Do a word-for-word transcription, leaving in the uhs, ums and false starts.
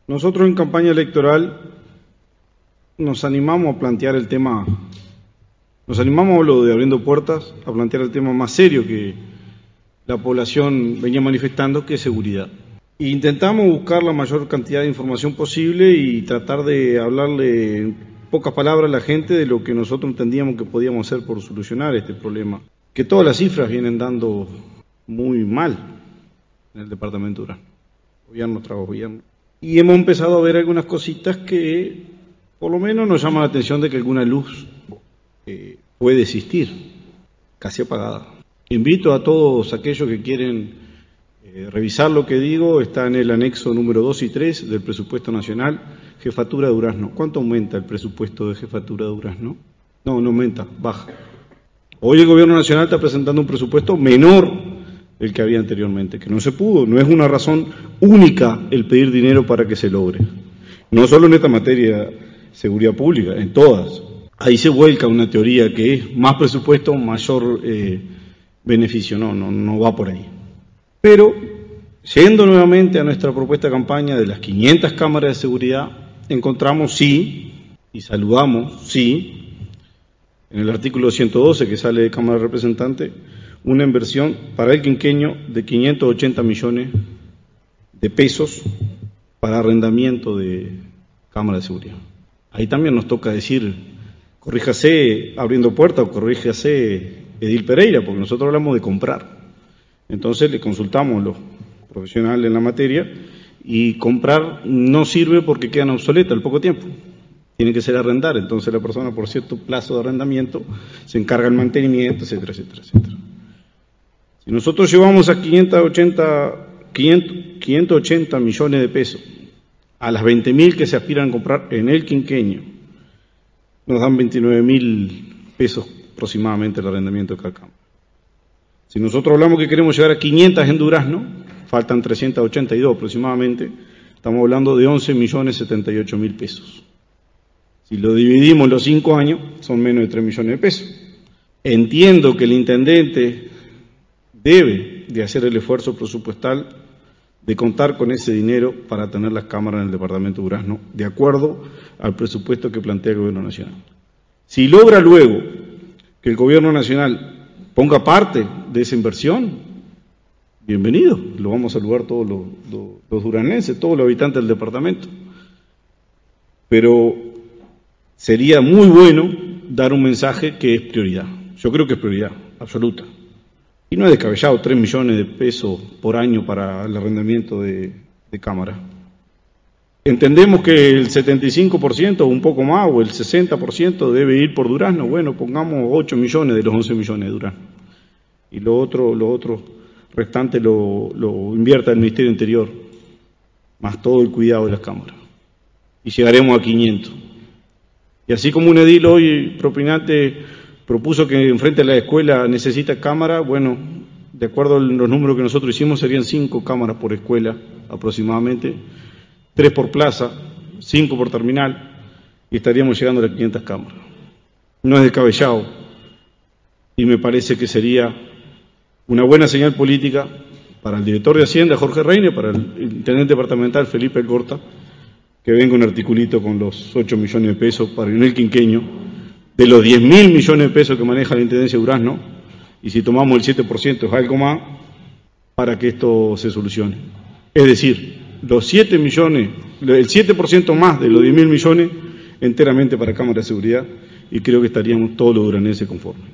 Nosotros en campaña electoral nos animamos a plantear el tema, nos animamos a lo de Abriendo Puertas, a plantear el tema más serio que la población venía manifestando, que es seguridad. E intentamos buscar la mayor cantidad de información posible y tratar de hablarle en pocas palabras a la gente de lo que nosotros entendíamos que podíamos hacer por solucionar este problema, que todas las cifras vienen dando muy mal en el departamento de Durazno, gobierno tras gobierno. Y hemos empezado a ver algunas cositas que por lo menos nos llama la atención de que alguna luz eh, puede existir, casi apagada. Invito a todos aquellos que quieren eh, revisar lo que digo, está en el anexo número dos y tres del presupuesto nacional, Jefatura de Durazno. ¿Cuánto aumenta el presupuesto de Jefatura de Durazno? No, no aumenta, baja. Hoy el gobierno nacional está presentando un presupuesto menor del que había anteriormente, que no se pudo, no es una razón única el pedir dinero para que se logre. No solo en esta materia, seguridad pública, en todas. Ahí se vuelca una teoría que es más presupuesto, mayor eh, beneficio, no, no, no va por ahí. Pero, yendo nuevamente a nuestra propuesta de campaña de las quinientas cámaras de seguridad, encontramos sí, y saludamos sí, en el artículo ciento doce que sale de Cámara de Representantes, una inversión para el quinquenio de quinientos ochenta millones de pesos para arrendamiento de cámaras de seguridad. Ahí también nos toca decir, corríjase Abriendo Puertas o corríjase Edil Pereira, porque nosotros hablamos de comprar. Entonces le consultamos a los profesionales en la materia y comprar no sirve porque quedan obsoletas al poco tiempo. Tiene que ser arrendar, entonces la persona por cierto plazo de arrendamiento se encarga del mantenimiento, etcétera, etcétera, etcétera. Si nosotros llevamos a quinientos ochenta millones de pesos a las veinte mil que se aspiran a comprar en el quinquenio, nos dan veintinueve mil pesos aproximadamente el arrendamiento de cada cámara. Si nosotros hablamos que queremos llegar a quinientas en Durazno, faltan trescientos ochenta y dos aproximadamente, estamos hablando de once millones setenta y ocho mil pesos. Si lo dividimos los cinco años, son menos de tres millones de pesos. Entiendo que el intendente debe de hacer el esfuerzo presupuestal de contar con ese dinero para tener las cámaras en el departamento de Durazno, de acuerdo al presupuesto que plantea el Gobierno Nacional. Si logra luego que el Gobierno Nacional ponga parte de esa inversión, bienvenido, lo vamos a saludar todos los, los, los duranenses, todos los habitantes del departamento. Pero sería muy bueno dar un mensaje que es prioridad. Yo creo que es prioridad absoluta. Y no es descabellado, tres millones de pesos por año para el arrendamiento de, de cámara. Entendemos que el setenta y cinco por ciento o un poco más, o el sesenta por ciento debe ir por Durazno. Bueno, pongamos ocho millones de los once millones de Durazno. Y lo otro, lo otro restante lo, lo invierta el Ministerio Interior, más todo el cuidado de las cámaras. Y llegaremos a quinientos. Y así como un edil hoy propinante propuso que enfrente a la escuela necesita cámara, bueno, de acuerdo a los números que nosotros hicimos, serían cinco cámaras por escuela aproximadamente, tres por plaza, cinco por terminal, y estaríamos llegando a las quinientas cámaras. No es descabellado, y me parece que sería una buena señal política para el director de Hacienda, Jorge Reine, para el intendente departamental, Felipe Alcorta, que venga un articulito con los ocho millones de pesos para el quinquenio, de los diez mil millones de pesos que maneja la Intendencia de Durazno, y si tomamos el siete por ciento es algo más, para que esto se solucione. Es decir, los siete millones, el siete por ciento más de los diez mil millones enteramente para cámaras de seguridad, y creo que estaríamos todos los duranenses conformes.